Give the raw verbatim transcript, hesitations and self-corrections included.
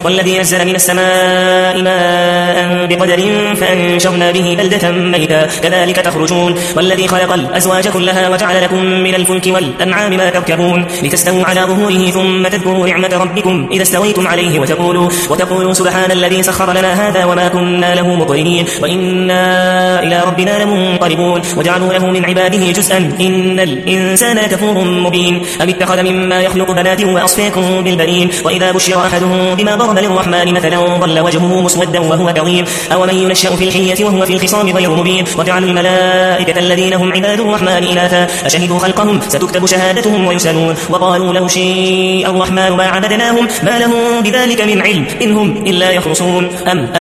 والذي نزل من السماء ماء بقدر فأنشرنا به بلدة ميتا كذلك تخرجون والذي خلق الأزواج كلها وجعل لكم من الفلك والأنعام ما تركبون لتستووا على ظهوره ثم تذكروا نعمة ربكم إذا استويتم عليه وتقولوا, وتقولوا سبحان الذي سخر لنا هذا وما كنا له مقرنين وإنا إلى ربنا لمنقلبون وجعلوا له من عباده جزءا إن الإنسان لكفور مبين أم اتخذ مما يخلق بنات وأصفاكم بالبنين وإذا بشر أحدهم بما ضرب للرحمن مثلا ظل وجهه مسودا وهو كظيم أومن ينشأ في الحية وهو في الخصام غير مبين وجعلوا الملائكة الذين هم عباد الرحمن إناثا أشهدوا خلقهم ستكتب شهادتهم ويسألون وقالوا لو شاء الرحمن ما عبدناهم ما لهم بذلك من علم إن هم إلا يخرصون أم